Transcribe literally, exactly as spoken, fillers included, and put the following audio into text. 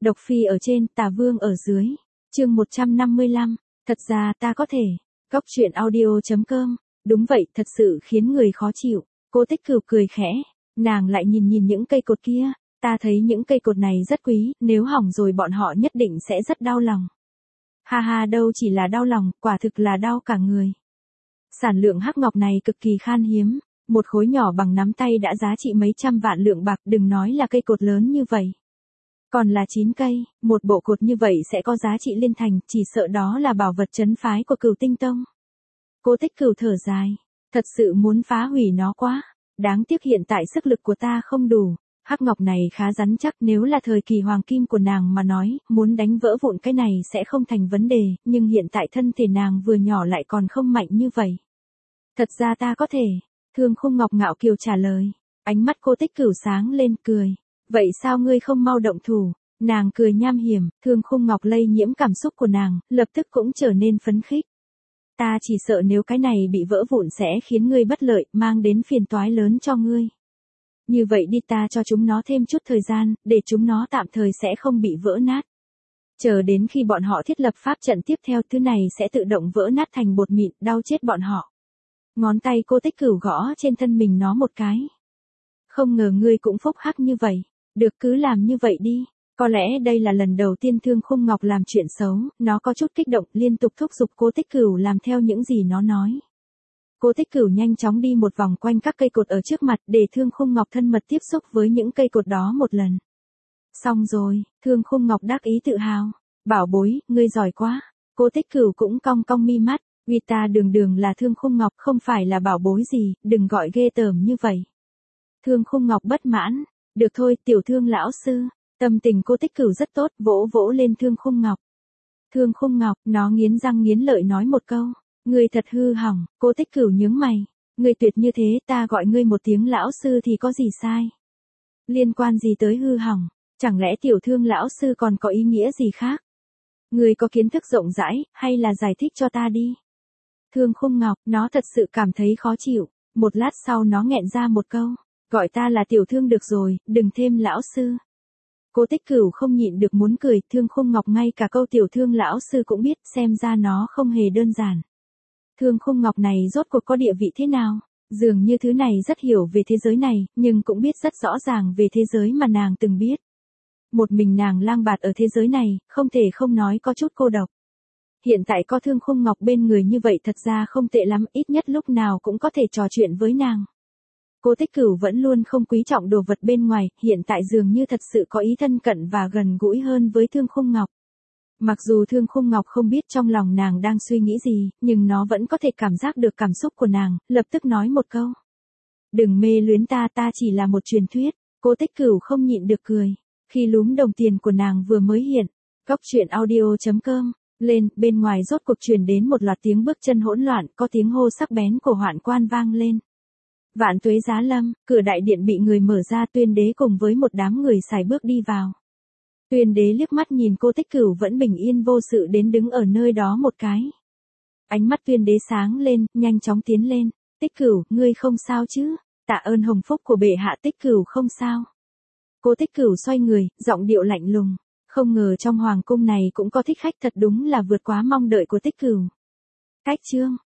Độc Phi ở trên, Tà Vương ở dưới. Chương một trăm năm mươi lăm, thật ra ta có thể. Góc truyện audio chấm com. Đúng vậy, thật sự khiến người khó chịu. Cô Tích Cửu cười khẽ, nàng lại nhìn nhìn những cây cột kia, ta thấy những cây cột này rất quý, nếu hỏng rồi bọn họ nhất định sẽ rất đau lòng. Ha ha, đâu chỉ là đau lòng, quả thực là đau cả người. Sản lượng hắc ngọc này cực kỳ khan hiếm, một khối nhỏ bằng nắm tay đã giá trị mấy trăm vạn lượng bạc, đừng nói là cây cột lớn như vậy. Còn là chín cây, một bộ cột như vậy sẽ có giá trị liên thành, chỉ sợ đó là bảo vật trấn phái của Cửu Tinh Tông. Cô Tích Cửu thở dài, thật sự muốn phá hủy nó quá, đáng tiếc hiện tại sức lực của ta không đủ. Hắc ngọc này khá rắn chắc, nếu là thời kỳ hoàng kim của nàng mà nói, muốn đánh vỡ vụn cái này sẽ không thành vấn đề, nhưng hiện tại thân thể nàng vừa nhỏ lại còn không mạnh như vậy. Thật ra ta có thể, Thương Khung Ngọc ngạo kiều trả lời, ánh mắt cô Tích Cửu sáng lên cười, vậy sao ngươi không mau động thủ? Nàng cười nham hiểm, Thương Khung Ngọc lây nhiễm cảm xúc của nàng, lập tức cũng trở nên phấn khích. Ta chỉ sợ nếu cái này bị vỡ vụn sẽ khiến ngươi bất lợi, mang đến phiền toái lớn cho ngươi. Như vậy đi, ta cho chúng nó thêm chút thời gian, để chúng nó tạm thời sẽ không bị vỡ nát. Chờ đến khi bọn họ thiết lập pháp trận tiếp theo, thứ này sẽ tự động vỡ nát thành bột mịn, đau chết bọn họ. Ngón tay cô Tích Cửu gõ trên thân mình nó một cái. Không ngờ ngươi cũng phúc hắc như vậy, được cứ làm như vậy đi. Có lẽ đây là lần đầu tiên Thương Khung Ngọc làm chuyện xấu, nó có chút kích động, liên tục thúc giục cô Tích Cửu làm theo những gì nó nói. Cô Tích Cửu nhanh chóng đi một vòng quanh các cây cột ở trước mặt để Thương Khung Ngọc thân mật tiếp xúc với những cây cột đó một lần. Xong rồi, Thương Khung Ngọc đắc ý tự hào. Bảo bối, ngươi giỏi quá. Cô Tích Cửu cũng cong cong mi mắt. Vì ta đường đường là Thương Khung Ngọc, không phải là bảo bối gì, đừng gọi ghê tởm như vậy. Thương Khung Ngọc bất mãn. Được thôi, tiểu Thương lão sư. Tâm tình cô Tích Cửu rất tốt, vỗ vỗ lên Thương Khung Ngọc. Thương Khung Ngọc, nó nghiến răng nghiến lợi nói một câu. Ngươi thật hư hỏng, cô Tích Cửu nhướng mày. Ngươi tuyệt như thế, ta gọi ngươi một tiếng lão sư thì có gì sai? Liên quan gì tới hư hỏng? Chẳng lẽ tiểu Thương lão sư còn có ý nghĩa gì khác? Ngươi có kiến thức rộng rãi, hay là giải thích cho ta đi? Thương Khung Ngọc, nó thật sự cảm thấy khó chịu. Một lát sau nó nghẹn ra một câu. Gọi ta là tiểu Thương được rồi, đừng thêm lão sư. Cô Tích Cửu không nhịn được muốn cười, Thương Khung Ngọc ngay cả câu tiểu Thương lão sư cũng biết, xem ra nó không hề đơn giản. Thương Khung Ngọc này rốt cuộc có địa vị thế nào? Dường như thứ này rất hiểu về thế giới này, nhưng cũng biết rất rõ ràng về thế giới mà nàng từng biết. Một mình nàng lang bạt ở thế giới này, không thể không nói có chút cô độc. Hiện tại có Thương Khung Ngọc bên người như vậy thật ra không tệ lắm, ít nhất lúc nào cũng có thể trò chuyện với nàng. Cô Tích Cửu vẫn luôn không quý trọng đồ vật bên ngoài, hiện tại dường như thật sự có ý thân cận và gần gũi hơn với Thương Khung Ngọc. Mặc dù Thương Khung Ngọc không biết trong lòng nàng đang suy nghĩ gì, nhưng nó vẫn có thể cảm giác được cảm xúc của nàng, lập tức nói một câu. Đừng mê luyến ta, ta chỉ là một truyền thuyết. Cô Tích Cửu không nhịn được cười, khi lúm đồng tiền của nàng vừa mới hiện. Góc truyện audio chấm com, lên, bên ngoài rốt cuộc truyền đến một loạt tiếng bước chân hỗn loạn, có tiếng hô sắc bén của Hoạn Quan vang lên. Vạn tuế giá lâm, cửa đại điện bị người mở ra, Tuyên Đế cùng với một đám người xài bước đi vào. Tuyên Đế liếc mắt nhìn cô Tích Cửu vẫn bình yên vô sự đến đứng ở nơi đó một cái. Ánh mắt Tuyên Đế sáng lên, nhanh chóng tiến lên. Tích Cửu, ngươi không sao chứ? Tạ ơn hồng phúc của bệ hạ, Tích Cửu không sao. Cô Tích Cửu xoay người, giọng điệu lạnh lùng. Không ngờ trong hoàng cung này cũng có thích khách, thật đúng là vượt quá mong đợi của Tích Cửu. Cách chương,